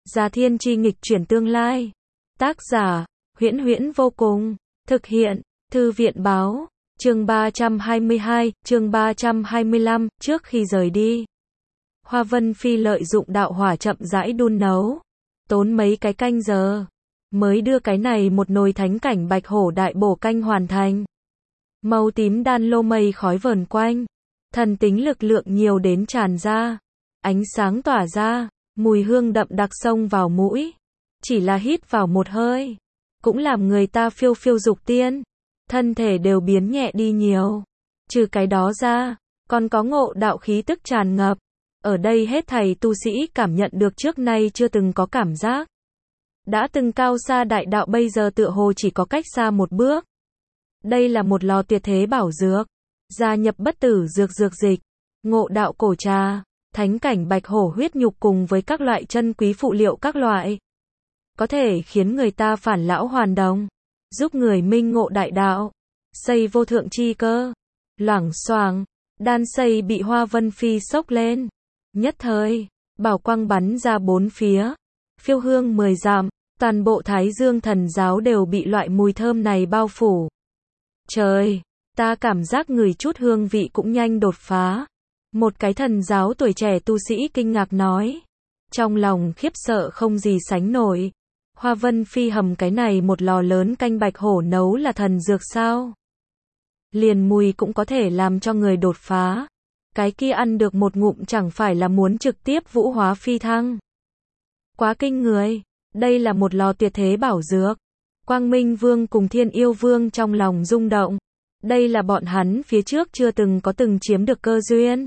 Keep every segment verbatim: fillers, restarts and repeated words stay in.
Gia Thiên Chi nghịch chuyển tương lai. Tác giả, Huyễn Huyễn vô cùng. Thực hiện, Thư viện báo. Chương ba trăm hai mươi hai, chương ba trăm hai mươi lăm, trước khi rời đi. Hoa Vân Phi lợi dụng đạo hỏa chậm rãi đun nấu. Tốn mấy cái canh giờ. Mới đưa cái này một nồi thánh cảnh bạch hổ đại bổ canh hoàn thành. Màu tím đan lô mây khói vờn quanh. Thần tính lực lượng nhiều đến tràn ra. Ánh sáng tỏa ra. Mùi hương đậm đặc xông vào mũi. Chỉ là hít vào một hơi. Cũng làm người ta phiêu phiêu dục tiên. Thân thể đều biến nhẹ đi nhiều. Trừ cái đó ra, còn có ngộ đạo khí tức tràn ngập. Ở đây hết thảy tu sĩ cảm nhận được trước nay chưa từng có cảm giác. Đã từng cao xa đại đạo bây giờ tựa hồ chỉ có cách xa một bước. Đây là một lò tuyệt thế bảo dược. Gia nhập bất tử dược dược dịch. Ngộ đạo cổ trà. Thánh cảnh bạch hổ huyết nhục cùng với các loại chân quý phụ liệu các loại. Có thể khiến người ta phản lão hoàn đồng. Giúp người minh ngộ đại đạo. Xây vô thượng chi cơ. Loảng xoảng. Đan xây bị Hoa Vân Phi sốc lên. Nhất thời. Bảo quang bắn ra bốn phía. Phiêu hương mười dặm. Toàn bộ Thái Dương thần giáo đều bị loại mùi thơm này bao phủ. Trời. Ta cảm giác người chút hương vị cũng nhanh đột phá. Một cái thần giáo tuổi trẻ tu sĩ kinh ngạc nói. Trong lòng khiếp sợ không gì sánh nổi. Hoa Vân Phi hầm cái này một lò lớn canh bạch hổ nấu là thần dược sao? Liền mùi cũng có thể làm cho người đột phá. Cái kia ăn được một ngụm chẳng phải là muốn trực tiếp vũ hóa phi thăng. Quá kinh người. Đây là một lò tuyệt thế bảo dược. Quang Minh Vương cùng Thiên Yêu Vương trong lòng rung động. Đây là bọn hắn phía trước chưa từng có từng chiếm được cơ duyên.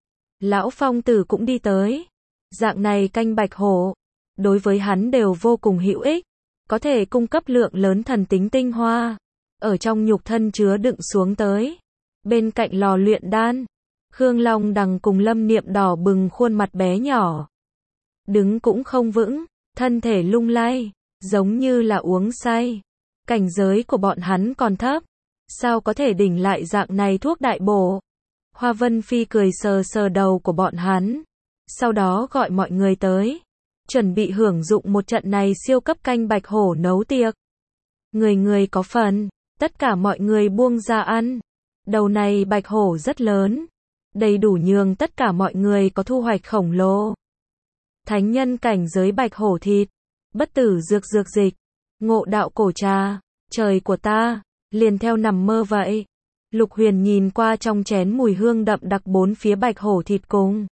Lão Phong Tử cũng đi tới. Dạng này canh bạch hổ. Đối với hắn đều vô cùng hữu ích. Có thể cung cấp lượng lớn thần tính tinh hoa. Ở trong nhục thân chứa đựng xuống tới. Bên cạnh lò luyện đan. Khương Long Đằng cùng Lâm Niệm đỏ bừng khuôn mặt bé nhỏ. Đứng cũng không vững. Thân thể lung lay. Giống như là uống say. Cảnh giới của bọn hắn còn thấp. Sao có thể đỉnh lại dạng này thuốc đại bổ. Hoa Vân Phi cười sờ sờ đầu của bọn hắn. Sau đó gọi mọi người tới. Chuẩn bị hưởng dụng một trận này siêu cấp canh bạch hổ nấu tiệc. Người người có phần. Tất cả mọi người buông ra ăn. Đầu này bạch hổ rất lớn. Đầy đủ nhường tất cả mọi người có thu hoạch khổng lồ. Thánh nhân cảnh giới bạch hổ thịt. Bất tử dược dược dịch. Ngộ đạo cổ trà. Trời của ta. Liền theo nằm mơ vậy. Lục Huyền nhìn qua trong chén mùi hương đậm đặc bốn phía bạch hổ thịt cùng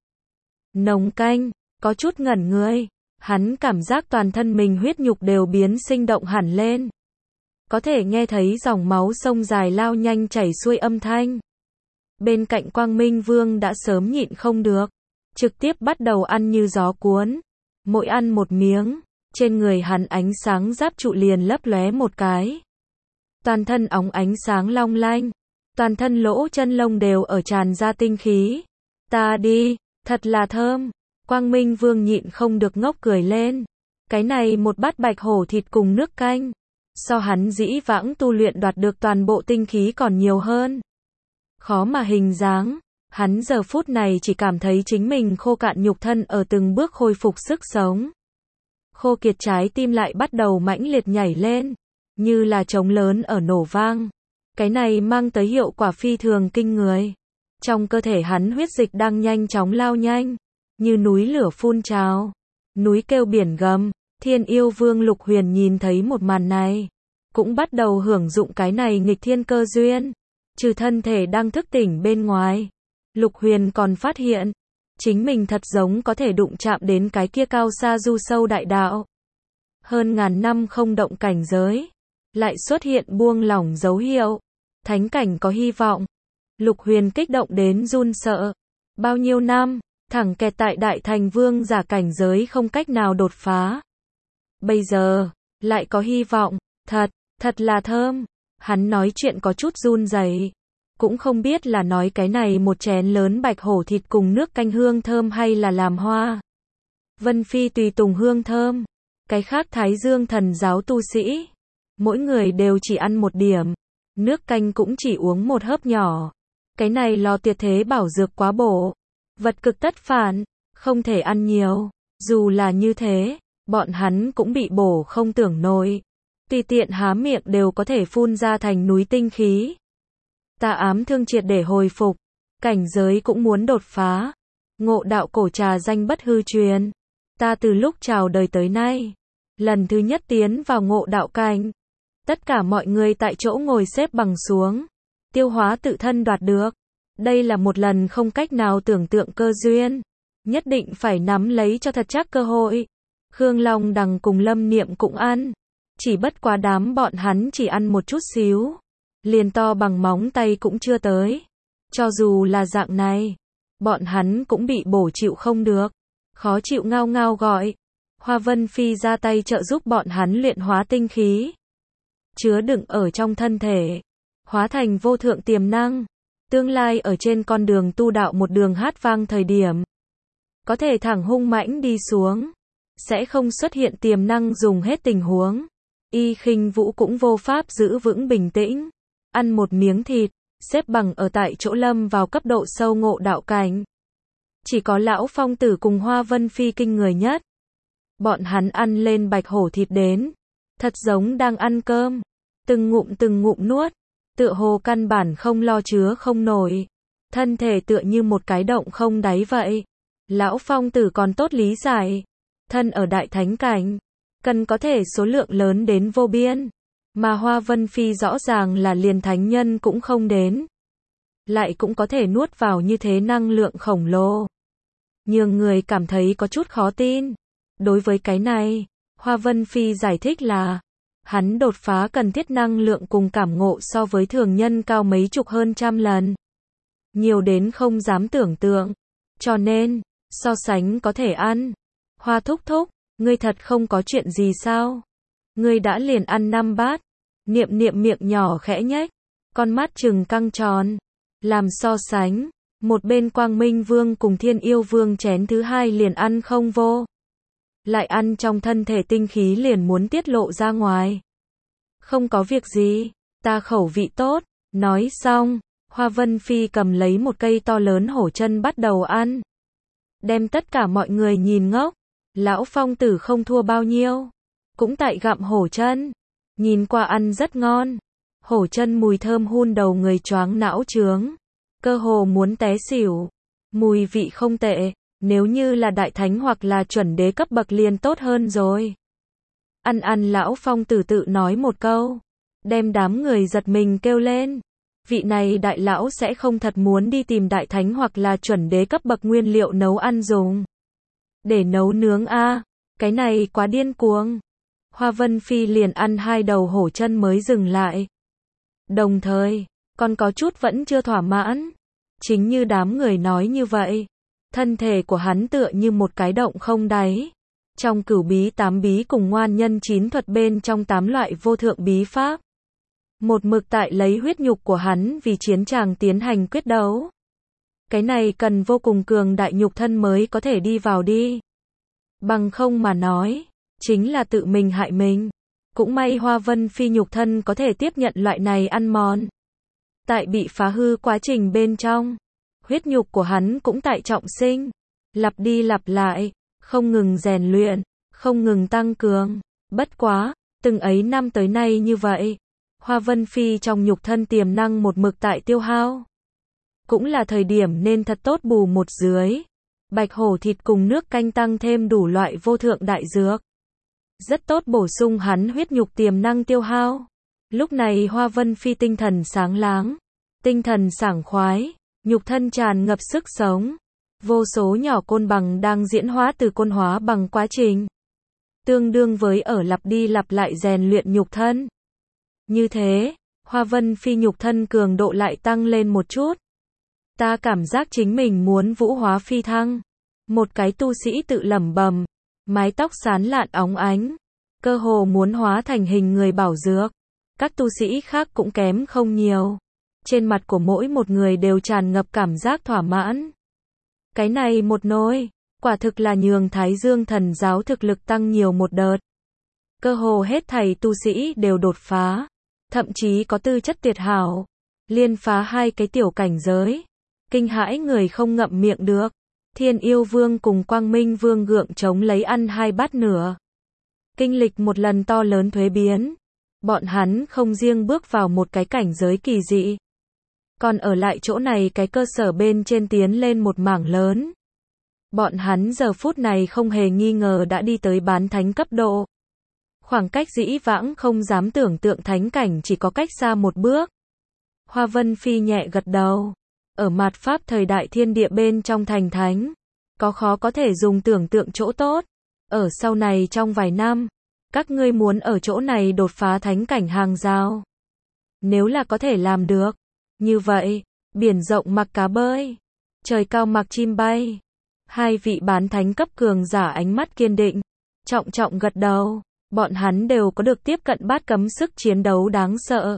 nồng canh, có chút ngẩn người. Hắn cảm giác toàn thân mình huyết nhục đều biến sinh động hẳn lên. Có thể nghe thấy dòng máu sông dài lao nhanh chảy xuôi âm thanh. Bên cạnh Quang Minh Vương đã sớm nhịn không được. Trực tiếp bắt đầu ăn như gió cuốn. Mỗi ăn một miếng, trên người hắn ánh sáng giáp trụ liền lấp lóe một cái. Toàn thân óng ánh sáng long lanh. Toàn thân lỗ chân lông đều ở tràn ra tinh khí. Ta đi, thật là thơm. Quang Minh Vương nhịn không được ngốc cười lên. Cái này một bát bạch hổ thịt cùng nước canh. So hắn dĩ vãng tu luyện đoạt được toàn bộ tinh khí còn nhiều hơn. Khó mà hình dáng. Hắn giờ phút này chỉ cảm thấy chính mình khô cạn nhục thân ở từng bước khôi phục sức sống. Khô kiệt trái tim lại bắt đầu mãnh liệt nhảy lên. Như là trống lớn ở nổ vang. Cái này mang tới hiệu quả phi thường kinh người. Trong cơ thể hắn huyết dịch đang nhanh chóng lao nhanh. Như núi lửa phun trào. Núi kêu biển gầm. Thiên Yêu Vương Lục Huyền nhìn thấy một màn này. Cũng bắt đầu hưởng dụng cái này nghịch thiên cơ duyên. Trừ thân thể đang thức tỉnh bên ngoài. Lục Huyền còn phát hiện. Chính mình thật giống có thể đụng chạm đến cái kia cao xa du sâu đại đạo. Hơn ngàn năm không động cảnh giới. Lại xuất hiện buông lỏng dấu hiệu. Thánh cảnh có hy vọng. Lục Huyền kích động đến run sợ. Bao nhiêu năm, thẳng kẹt tại đại thành vương giả cảnh giới không cách nào đột phá. Bây giờ, lại có hy vọng. Thật, thật là thơm. Hắn nói chuyện có chút run rẩy. Cũng không biết là nói cái này một chén lớn bạch hổ thịt cùng nước canh hương thơm hay là làm hoa. Vân Phi tùy tùng hương thơm. Cái khác Thái Dương thần giáo tu sĩ. Mỗi người đều chỉ ăn một điểm. Nước canh cũng chỉ uống một hớp nhỏ. Cái này lò tuyệt thế bảo dược quá bổ. Vật cực tất phản. Không thể ăn nhiều. Dù là như thế, bọn hắn cũng bị bổ không tưởng nổi. Tùy tiện há miệng đều có thể phun ra thành núi tinh khí. Ta ám thương triệt để hồi phục, cảnh giới cũng muốn đột phá. Ngộ đạo cổ trà danh bất hư truyền. Ta từ lúc chào đời tới nay, lần thứ nhất tiến vào ngộ đạo cảnh. Tất cả mọi người tại chỗ ngồi xếp bằng xuống, tiêu hóa tự thân đoạt được. Đây là một lần không cách nào tưởng tượng cơ duyên. Nhất định phải nắm lấy cho thật chắc cơ hội. Khương Long Đằng cùng Lâm Niệm cũng ăn. Chỉ bất quá đám bọn hắn chỉ ăn một chút xíu. Liền to bằng móng tay cũng chưa tới. Cho dù là dạng này, bọn hắn cũng bị bổ chịu không được. Khó chịu ngao ngao gọi. Hoa Vân Phi ra tay trợ giúp bọn hắn luyện hóa tinh khí. Chứa đựng ở trong thân thể. Hóa thành vô thượng tiềm năng. Tương lai ở trên con đường tu đạo một đường hát vang thời điểm. Có thể thẳng hung mãnh đi xuống. Sẽ không xuất hiện tiềm năng dùng hết tình huống. Y Khinh Vũ cũng vô pháp giữ vững bình tĩnh. Ăn một miếng thịt, xếp bằng ở tại chỗ lâm vào cấp độ sâu ngộ đạo cảnh. Chỉ có lão Phong Tử cùng Hoa Vân Phi kinh người nhất. Bọn hắn ăn lên bạch hổ thịt đến. Thật giống đang ăn cơm. Từng ngụm từng ngụm nuốt. Tựa hồ căn bản không lo chứa không nổi. Thân thể tựa như một cái động không đáy vậy. Lão Phong Tử còn tốt lý giải. Thân ở đại thánh cảnh. Cần có thể số lượng lớn đến vô biên. Mà Hoa Vân Phi rõ ràng là liền thánh nhân cũng không đến. Lại cũng có thể nuốt vào như thế năng lượng khổng lồ. Nhưng người cảm thấy có chút khó tin. Đối với cái này, Hoa Vân Phi giải thích là hắn đột phá cần thiết năng lượng cùng cảm ngộ so với thường nhân cao mấy chục hơn trăm lần. Nhiều đến không dám tưởng tượng. Cho nên, so sánh có thể ăn. Hoa thúc thúc, ngươi thật không có chuyện gì sao? Ngươi đã liền ăn năm bát. Niệm Niệm miệng nhỏ khẽ nhếch, con mắt trừng căng tròn. Làm so sánh, một bên Quang Minh Vương cùng Thiên Yêu Vương chén thứ hai liền ăn không vô. Lại ăn trong thân thể tinh khí liền muốn tiết lộ ra ngoài. Không có việc gì, ta khẩu vị tốt. Nói xong, Hoa Vân Phi cầm lấy một cây to lớn hổ chân bắt đầu ăn. Đem tất cả mọi người nhìn ngốc. Lão Phong Tử không thua bao nhiêu. Cũng tại gặm hổ chân. Nhìn qua ăn rất ngon. Hổ chân mùi thơm hun đầu người choáng não trướng. Cơ hồ muốn té xỉu. Mùi vị không tệ. Nếu như là đại thánh hoặc là chuẩn đế cấp bậc liền tốt hơn rồi. Ăn ăn Lão Phong Tử tự nói một câu. Đem đám người giật mình kêu lên. Vị này đại lão sẽ không thật muốn đi tìm đại thánh hoặc là chuẩn đế cấp bậc nguyên liệu nấu ăn dùng. Để nấu nướng a, à, cái này quá điên cuồng. Hoa Vân Phi liền ăn hai đầu hổ chân mới dừng lại. Đồng thời, còn có chút vẫn chưa thỏa mãn. Chính như đám người nói như vậy. Thân thể của hắn tựa như một cái động không đáy. Trong cửu bí tám bí cùng ngoan nhân chín thuật bên trong tám loại vô thượng bí pháp. Một mực tại lấy huyết nhục của hắn vì chiến tràng tiến hành quyết đấu. Cái này cần vô cùng cường đại nhục thân mới có thể đi vào đi. Bằng không mà nói, chính là tự mình hại mình. Cũng may Hoa Vân Phi nhục thân có thể tiếp nhận loại này ăn mòn. Tại bị phá hư quá trình bên trong, huyết nhục của hắn cũng tại trọng sinh. Lặp đi lặp lại, không ngừng rèn luyện, không ngừng tăng cường. Bất quá, từng ấy năm tới nay như vậy, Hoa Vân Phi trong nhục thân tiềm năng một mực tại tiêu hao. Cũng là thời điểm nên thật tốt bù một dưới. Bạch hổ thịt cùng nước canh tăng thêm đủ loại vô thượng đại dược. Rất tốt bổ sung hắn huyết nhục tiềm năng tiêu hao. Lúc này Hoa Vân Phi tinh thần sáng láng. Tinh thần sảng khoái. Nhục thân tràn ngập sức sống. Vô số nhỏ côn bằng đang diễn hóa từ côn hóa bằng quá trình. Tương đương với ở lặp đi lặp lại rèn luyện nhục thân. Như thế, Hoa Vân Phi nhục thân cường độ lại tăng lên một chút. Ta cảm giác chính mình muốn vũ hóa phi thăng. Một cái tu sĩ tự lẩm bẩm, mái tóc sán lạn óng ánh, cơ hồ muốn hóa thành hình người bảo dược. Các tu sĩ khác cũng kém không nhiều. Trên mặt của mỗi một người đều tràn ngập cảm giác thỏa mãn. Cái này một nồi, quả thực là nhường Thái Dương Thần giáo thực lực tăng nhiều một đợt. Cơ hồ hết thảy tu sĩ đều đột phá, thậm chí có tư chất tuyệt hảo, liên phá hai cái tiểu cảnh giới. Kinh hãi người không ngậm miệng được. Thiên Yêu Vương cùng Quang Minh Vương gượng chống lấy ăn hai bát nửa. Kinh lịch một lần to lớn thuế biến, bọn hắn không riêng bước vào một cái cảnh giới kỳ dị, còn ở lại chỗ này cái cơ sở bên trên tiến lên một mảng lớn. Bọn hắn giờ phút này không hề nghi ngờ đã đi tới bán thánh cấp độ. Khoảng cách dĩ vãng không dám tưởng tượng thánh cảnh chỉ có cách xa một bước. Hoa Vân Phi nhẹ gật đầu. Ở mạt pháp thời đại thiên địa bên trong thành thánh, có khó có thể dùng tưởng tượng chỗ tốt. Ở sau này trong vài năm, các ngươi muốn ở chỗ này đột phá thánh cảnh hàng rào. Nếu là có thể làm được, như vậy, biển rộng mặc cá bơi, trời cao mặc chim bay. Hai vị bán thánh cấp cường giả ánh mắt kiên định, trọng trọng gật đầu, bọn hắn đều có được tiếp cận bát cấm sức chiến đấu đáng sợ.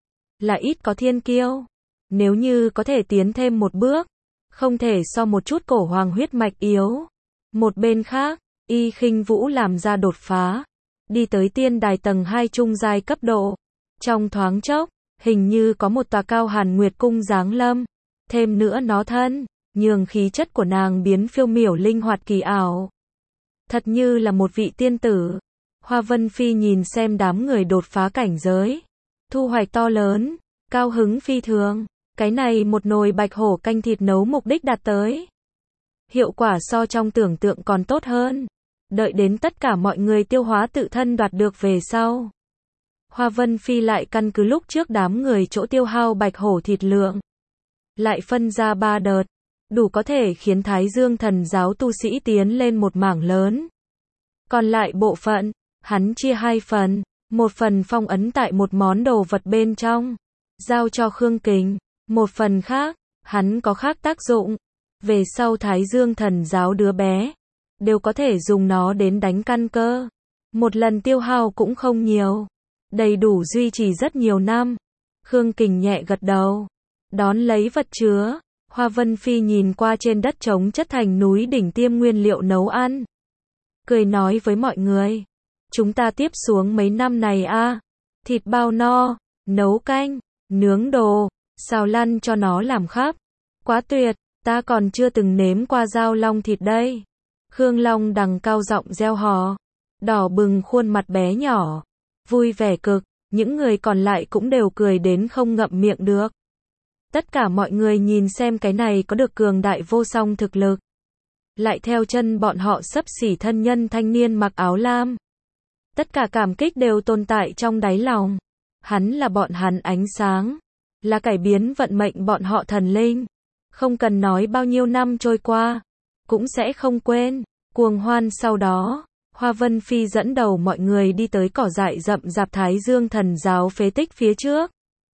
Là ít có thiên kiêu, nếu như có thể tiến thêm một bước, không thể so một chút cổ hoàng huyết mạch yếu. Một bên khác, Y Khinh Vũ làm ra đột phá, đi tới tiên đài tầng hai trung giai cấp độ. Trong thoáng chốc, hình như có một tòa cao Hàn Nguyệt cung giáng lâm, thêm nữa nó thân, nhường khí chất của nàng biến phiêu miểu linh hoạt kỳ ảo. Thật như là một vị tiên tử. Hoa Vân Phi nhìn xem đám người đột phá cảnh giới, thu hoạch to lớn, cao hứng phi thường. Cái này một nồi bạch hổ canh thịt nấu mục đích đạt tới. Hiệu quả so trong tưởng tượng còn tốt hơn. Đợi đến tất cả mọi người tiêu hóa tự thân đoạt được về sau, Hoa Vân Phi lại căn cứ lúc trước đám người chỗ tiêu hao bạch hổ thịt lượng, lại phân ra ba đợt, đủ có thể khiến Thái Dương Thần giáo tu sĩ tiến lên một mảng lớn. Còn lại bộ phận, hắn chia hai phần, một phần phong ấn tại một món đồ vật bên trong, giao cho Khương Kình, một phần khác, hắn có khác tác dụng. Về sau Thái Dương Thần giáo đứa bé, đều có thể dùng nó đến đánh căn cơ. Một lần tiêu hao cũng không nhiều, đầy đủ duy trì rất nhiều năm. Khương Kình nhẹ gật đầu, đón lấy vật chứa. Hoa Vân Phi nhìn qua trên đất trống chất thành núi đỉnh tiêm nguyên liệu nấu ăn, cười nói với mọi người, chúng ta tiếp xuống mấy năm này a, thịt bao no, nấu canh, nướng đồ, xào lăn cho nó làm khắp. Quá tuyệt, ta còn chưa từng nếm qua dao long thịt đây. Khương Long Đằng cao giọng reo hò, đỏ bừng khuôn mặt bé nhỏ, vui vẻ cực, những người còn lại cũng đều cười đến không ngậm miệng được. Tất cả mọi người nhìn xem cái này có được cường đại vô song thực lực. Lại theo chân bọn họ xấp xỉ thân nhân thanh niên mặc áo lam. Tất cả cảm kích đều tồn tại trong đáy lòng. Hắn là bọn hắn ánh sáng, là cải biến vận mệnh bọn họ thần linh. Không cần nói bao nhiêu năm trôi qua, cũng sẽ không quên. Cuồng hoan sau đó, Hoa Vân Phi dẫn đầu mọi người đi tới cỏ dại rậm rạp Thái Dương Thần giáo phế tích phía trước.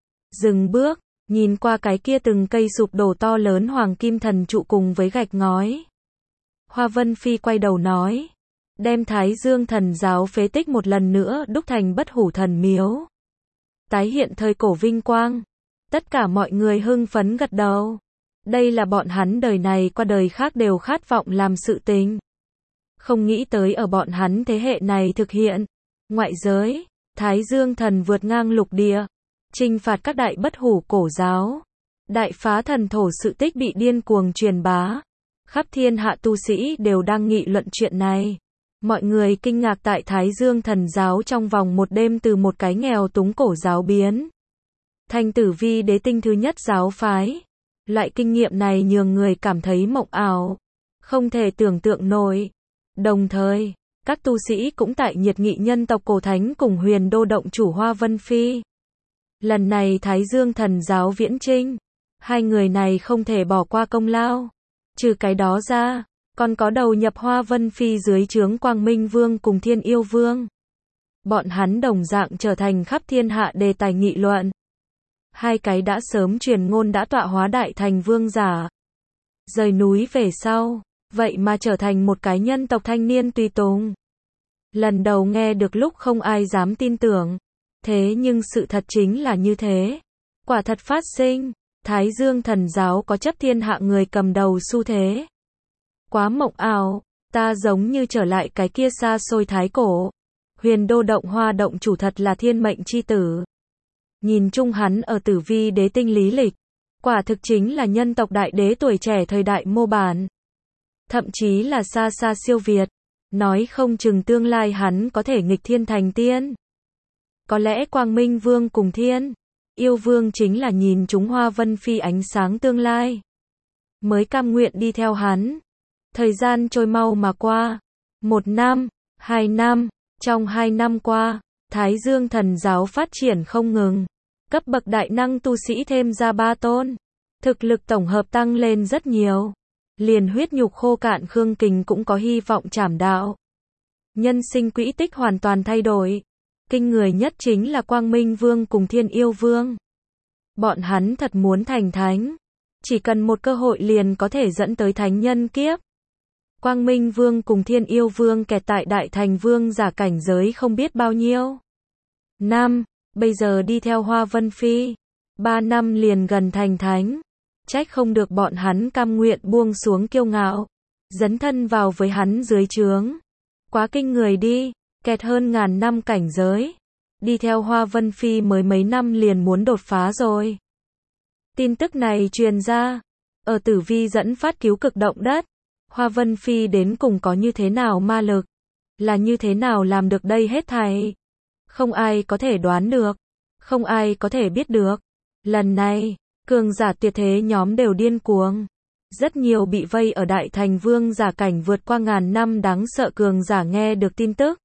Dừng bước, nhìn qua cái kia từng cây sụp đổ to lớn hoàng kim thần trụ cùng với gạch ngói. Hoa Vân Phi quay đầu nói, đem Thái Dương Thần giáo phế tích một lần nữa đúc thành bất hủ thần miếu, tái hiện thời cổ vinh quang. Tất cả mọi người hưng phấn gật đầu. Đây là bọn hắn đời này qua đời khác đều khát vọng làm sự tình. Không nghĩ tới ở bọn hắn thế hệ này thực hiện. Ngoại giới, Thái Dương Thần vượt ngang lục địa, chinh phạt các đại bất hủ cổ giáo. Đại phá thần thổ sự tích bị điên cuồng truyền bá. Khắp thiên hạ tu sĩ đều đang nghị luận chuyện này. Mọi người kinh ngạc tại Thái Dương Thần giáo trong vòng một đêm từ một cái nghèo túng cổ giáo biến thành Tử Vi đế tinh thứ nhất giáo phái. Loại kinh nghiệm này nhường người cảm thấy mộng ảo, không thể tưởng tượng nổi. Đồng thời, các tu sĩ cũng tại nhiệt nghị nhân tộc cổ thánh cùng Huyền Đô động chủ Hoa Vân Phi. Lần này Thái Dương Thần giáo viễn chinh, hai người này không thể bỏ qua công lao. Trừ cái đó ra, còn có đầu nhập Hoa Vân Phi dưới trướng Quang Minh Vương cùng Thiên Yêu Vương. Bọn hắn đồng dạng trở thành khắp thiên hạ đề tài nghị luận. Hai cái đã sớm truyền ngôn đã tọa hóa đại thành vương giả, rời núi về sau, vậy mà trở thành một cái nhân tộc thanh niên tùy tùng. Lần đầu nghe được lúc không ai dám tin tưởng, thế nhưng sự thật chính là như thế. Quả thật phát sinh, Thái Dương Thần giáo có chấp thiên hạ người cầm đầu xu thế. Quá mộng ảo, ta giống như trở lại cái kia xa xôi thái cổ. Huyền Đô động Hoa động chủ thật là thiên mệnh chi tử. Nhìn chung hắn ở Tử Vi đế tinh lý lịch, quả thực chính là nhân tộc đại đế tuổi trẻ thời đại mô bản. Thậm chí là xa xa siêu việt. Nói không chừng tương lai hắn có thể nghịch thiên thành tiên. Có lẽ Quang Minh Vương cùng Thiên Yêu Vương chính là nhìn chúng Hoa Vân Phi ánh sáng tương lai, mới cam nguyện đi theo hắn. Thời gian trôi mau mà qua. Một năm, hai năm, trong hai năm qua, Thái Dương thần giáo phát triển không ngừng. Cấp bậc đại năng tu sĩ thêm ra ba tôn. Thực lực tổng hợp tăng lên rất nhiều. Liền huyết nhục khô cạn Khương Kình cũng có hy vọng trảm đạo. Nhân sinh quỹ tích hoàn toàn thay đổi. Kinh người nhất chính là Quang Minh Vương cùng Thiên Yêu Vương. Bọn hắn thật muốn thành thánh. Chỉ cần một cơ hội liền có thể dẫn tới thánh nhân kiếp. Quang Minh Vương cùng Thiên Yêu Vương kẹt tại Đại Thành Vương giả cảnh giới không biết bao nhiêu năm, bây giờ đi theo Hoa Vân Phi, ba năm liền gần thành thánh. Trách không được bọn hắn cam nguyện buông xuống kiêu ngạo, dấn thân vào với hắn dưới trướng. Quá kinh người đi, kẹt hơn ngàn năm cảnh giới. Đi theo Hoa Vân Phi mới mấy năm liền muốn đột phá rồi. Tin tức này truyền ra, ở Tử Vi dẫn phát cứu cực động đất. Hoa Vân Phi đến cùng có như thế nào ma lực? Là như thế nào làm được đây hết thảy? Không ai có thể đoán được. Không ai có thể biết được. Lần này, cường giả tuyệt thế nhóm đều điên cuồng. Rất nhiều bị vây ở Đại Thành Vương giả cảnh vượt qua ngàn năm đáng sợ cường giả nghe được tin tức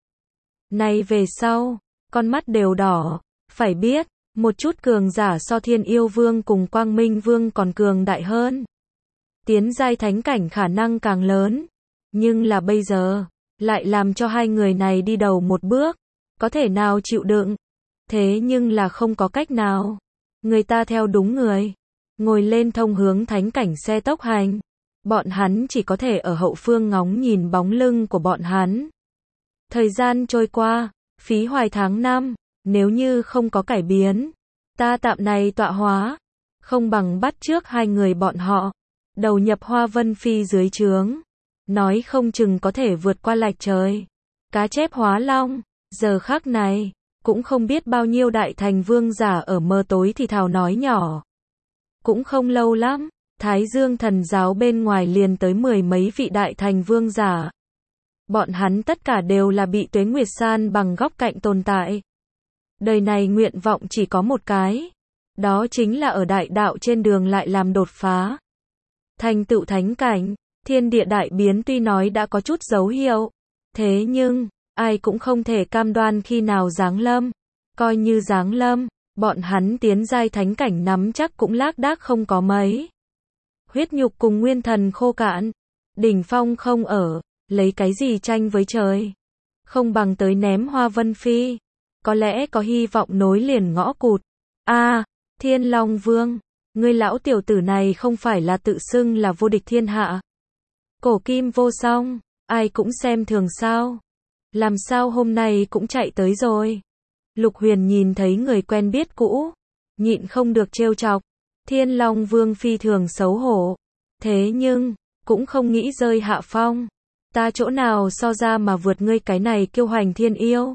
này về sau, con mắt đều đỏ. Phải biết, một chút cường giả so Thiên Yêu Vương cùng Quang Minh Vương còn cường đại hơn. Tiến giai thánh cảnh khả năng càng lớn. Nhưng là bây giờ, lại làm cho hai người này đi đầu một bước. Có thể nào chịu đựng? Thế nhưng là không có cách nào. Người ta theo đúng người. Ngồi lên thông hướng thánh cảnh xe tốc hành. Bọn hắn chỉ có thể ở hậu phương ngóng nhìn bóng lưng của bọn hắn. Thời gian trôi qua, phí hoài tháng năm. Nếu như không có cải biến, ta tạm này tọa hóa. Không bằng bắt trước hai người bọn họ. Đầu nhập Hoa Vân Phi dưới trướng. Nói không chừng có thể vượt qua lạch trời. Cá chép hóa long. Giờ khắc này, cũng không biết bao nhiêu Đại Thành Vương giả ở mơ tối thì thào nói nhỏ. Cũng không lâu lắm, Thái Dương thần giáo bên ngoài liền tới mười mấy vị Đại Thành Vương giả. Bọn hắn tất cả đều là bị Tuế Nguyệt san bằng góc cạnh tồn tại. Đời này nguyện vọng chỉ có một cái. Đó chính là ở đại đạo trên đường lại làm đột phá. Thành tựu thánh cảnh, thiên địa đại biến tuy nói đã có chút dấu hiệu. Thế nhưng, ai cũng không thể cam đoan khi nào giáng lâm. Coi như giáng lâm, bọn hắn tiến giai thánh cảnh nắm chắc cũng lác đác không có mấy. Huyết nhục cùng nguyên thần khô cạn. Đỉnh phong không ở, lấy cái gì tranh với trời. Không bằng tới ném Hoa Vân Phi. Có lẽ có hy vọng nối liền ngõ cụt. A, à, Thiên Long Vương. Ngươi lão tiểu tử này không phải là tự xưng là vô địch thiên hạ. Cổ kim vô song, ai cũng xem thường sao. Làm sao hôm nay cũng chạy tới rồi. Lục Huyền nhìn thấy người quen biết cũ, nhịn không được trêu chọc. Thiên Long Vương phi thường xấu hổ. Thế nhưng, cũng không nghĩ rơi hạ phong. Ta chỗ nào so ra mà vượt ngươi cái này kiêu hoành thiên yêu.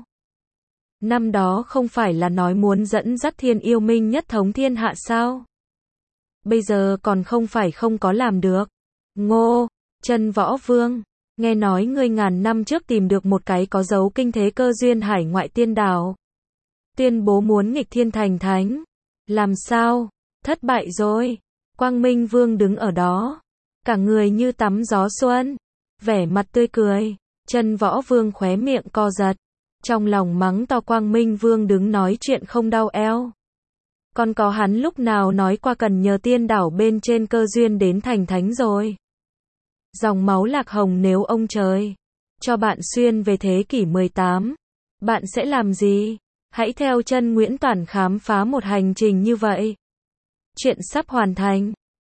Năm đó không phải là nói muốn dẫn dắt thiên yêu minh nhất thống thiên hạ sao? Bây giờ còn không phải không có làm được. Ngô, Chân Võ Vương, nghe nói ngươi ngàn năm trước tìm được một cái có dấu kinh thế cơ duyên hải ngoại tiên đảo. Tuyên bố muốn nghịch thiên thành thánh. Làm sao? Thất bại rồi. Quang Minh Vương đứng ở đó. Cả người như tắm gió xuân. Vẻ mặt tươi cười. Chân Võ Vương khóe miệng co giật. Trong lòng mắng to Quang Minh Vương đứng nói chuyện không đau eo. Còn có hắn lúc nào nói qua cần nhờ tiên đảo bên trên cơ duyên đến thành thánh rồi. Dòng máu lạc hồng nếu ông trời cho bạn xuyên về thế kỷ mười tám, bạn sẽ làm gì? Hãy theo chân Nguyễn Toản khám phá một hành trình như vậy. Chuyện sắp hoàn thành.